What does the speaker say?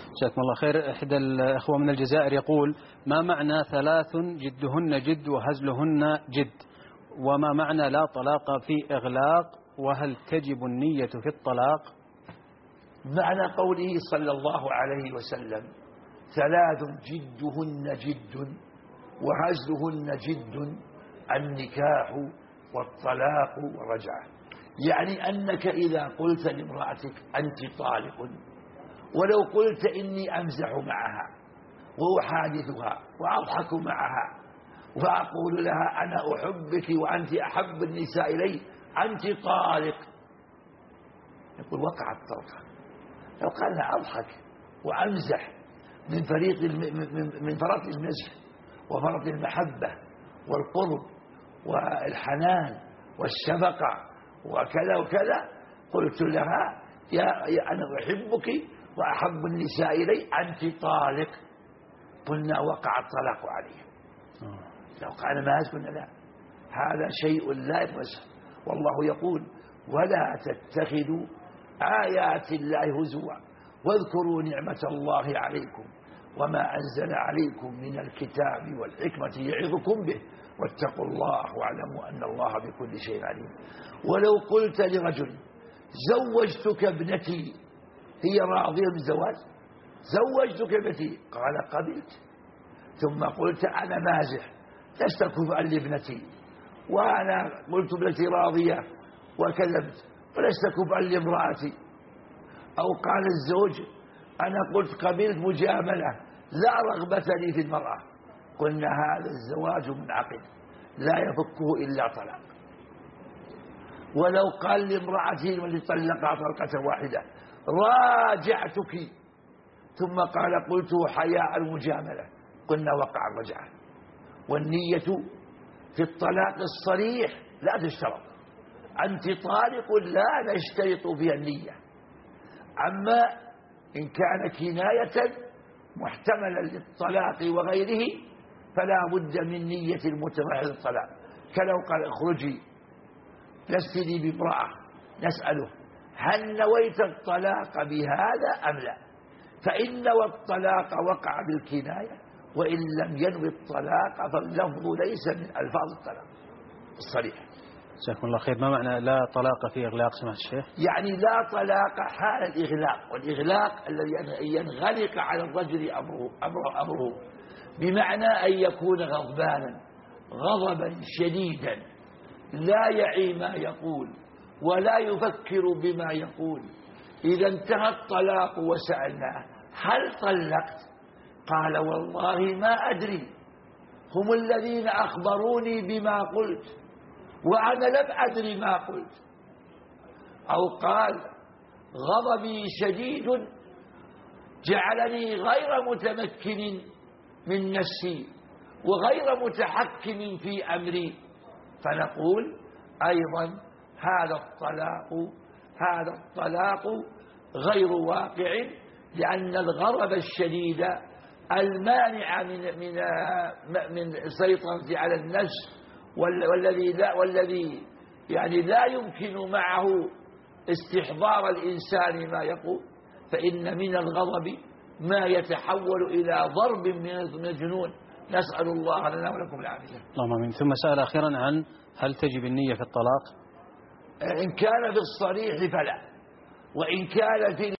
جزاكم الله خير. إحدى الأخوة من الجزائر يقول: ما معنى 3 جدهن جد وهزلهن جد؟ وما معنى لا طلاق في إغلاق؟ وهل تجب النية في الطلاق؟ معنى قوله صلى الله عليه وسلم: 3 جدهن جد وهزلهن جد: النكاح والطلاق والرجعة. يعني أنك إذا قلت لامرأتك أنت طالق، ولو قلت إني أمزح معها وأحادثها وأضحك معها وأقول لها أنا أحبك وأنت أحب النساء إلي، أنت طالق، يقول وقع الطلقة. لو قال لها أضحك وأمزح من فرط المزح وفرط المحبة والقرب والحنان والشفقة وكذا وكذا، قلت لها يا أنا أحبك وأحب النساء إلي، أنت طالق، قلنا وقع الطلاق عليه. لو قال ما قلنا لا، هذا شيء لا يفسر. والله يقول: ولا تتخذوا آيات الله هزوا واذكروا نعمة الله عليكم وما أنزل عليكم من الكتاب والحكمة يعظكم به واتقوا الله واعلموا أن الله بكل شيء عليم. ولو قلت لرجل زوجتك ابنتي، هي راضية بالزواج، زوجتك ابنتي، قال قبلت، ثم قلت أنا مازح لست كفءا لابنتي، وأنا قلت ابنتي راضية وكذبت ولست كفءا لامرأتي، أو قال الزوج أنا قلت قبلت مجاملة لا رغبة لي في المرأة، قلنا هذا الزواج منعقد لا يفكه إلا طلاق. ولو قال لامرأته التي طلقها طلقة واحدة راجعتك، ثم قال قلت حياء المجاملة، قلنا وقع الرجعة. والنية في الطلاق الصريح لا تشترط، أنت طالق لا نشترط فيها النية. أما إن كان كناية محتملا للطلاق وغيره فلا بد من نية المتبع للطلاق. كلو قال اخرجي لست لي بامرأة، نسأله هل نويت الطلاق بهذا أم لا؟ فإن نوى الطلاق وقع بالكناية، وإن لم ينوي الطلاق فاللفظ ليس من ألفاظ الطلاق الصريح. جزاكم الله خير. ما معنى لا طلاق في إغلاق سماحة الشيخ؟ يعني لا طلاق حال الإغلاق، والإغلاق الذي ينغلق على الرجل أمره بمعنى أن يكون غضبانا غضبا شديدا لا يعي ما يقول ولا يفكر بما يقول. إذا انتهى الطلاق وسألناه هل طلقت؟ قال والله ما أدري، هم الذين أخبروني بما قلت وأنا لم أدري ما قلت. أو قال غضبي شديد جعلني غير متمكن من نفسي وغير متحكم في أمري، فنقول أيضا هذا الطلاق غير واقع، لأن الغضب الشديد المانع من سيطرة على النفس، والذي يعني لا يمكن معه استحضار الإنسان ما يقول، فإن من الغضب ما يتحول إلى ضرب من الجنون. نسأل الله لنا ولكم العافية. اللهم آمين. ثم سأل أخيرا عن هل تجب النية في الطلاق؟ إن كان في الصريح فلا، وإن كان في